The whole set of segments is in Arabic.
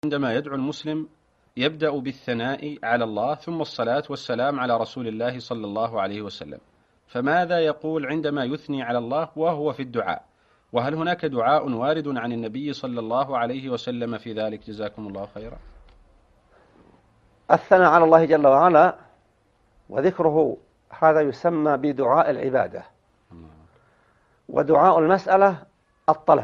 عندما يدعو المسلم يبدأ بالثناء على الله ثم الصلاة والسلام على رسول الله صلى الله عليه وسلم، فماذا يقول عندما يثني على الله وهو في الدعاء؟ وهل هناك دعاء وارد عن النبي صلى الله عليه وسلم في ذلك؟ جزاكم الله خيرا. الثناء على الله جل وعلا وذكره هذا يسمى بدعاء العبادة، ودعاء المسألة الطلب.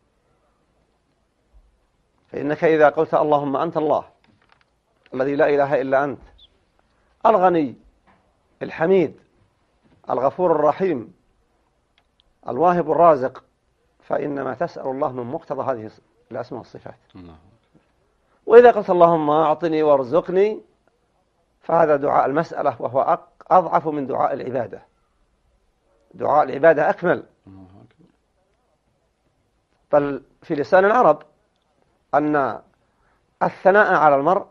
فإنك إذا قلت اللهم أنت الله الذي لا إله إلا أنت، الغني الحميد الغفور الرحيم الواهب الرازق، فإنما تسأل الله من مقتضى هذه الأسماء والصفات. وإذا قلت اللهم أعطني وارزقني، فهذا دعاء المسألة، وهو أضعف من دعاء العبادة. دعاء العبادة أكمل. بل في لسان العرب أن الثناء على المرء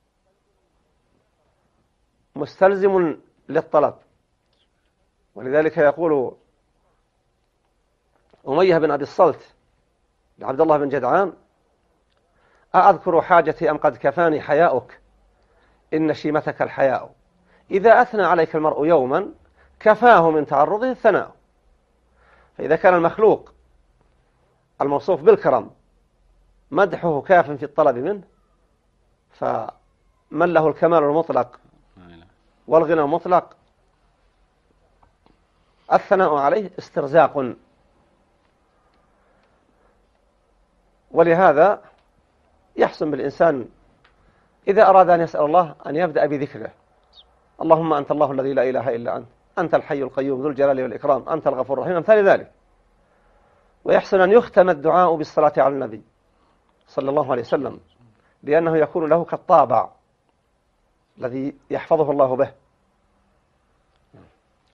مستلزم للطلب، ولذلك يقول أمية بن أبي الصلت لعبد الله بن جدعان: أأذكر حاجتي أم قد كفاني حياؤك إن شيمتك الحياء. إذا أثنى عليك المرء يوما كفاه من تعرضه الثناء. فإذا كان المخلوق الموصوف بالكرم مدحه كاف في الطلب منه، فمن له الكمال المطلق والغنى المطلق الثناء عليه استرزاق. ولهذا يحسن بالإنسان إذا أراد أن يسأل الله أن يبدأ بذكره: اللهم أنت الله الذي لا إله إلا أنت، أنت الحي القيوم ذو الجلال والإكرام، أنت الغفور الرحيم، أمثال ذلك. ويحسن أن يختم الدعاء بالصلاة على النبي صلى الله عليه وسلم، لأنه يكون له كالطابع الذي يحفظه الله به.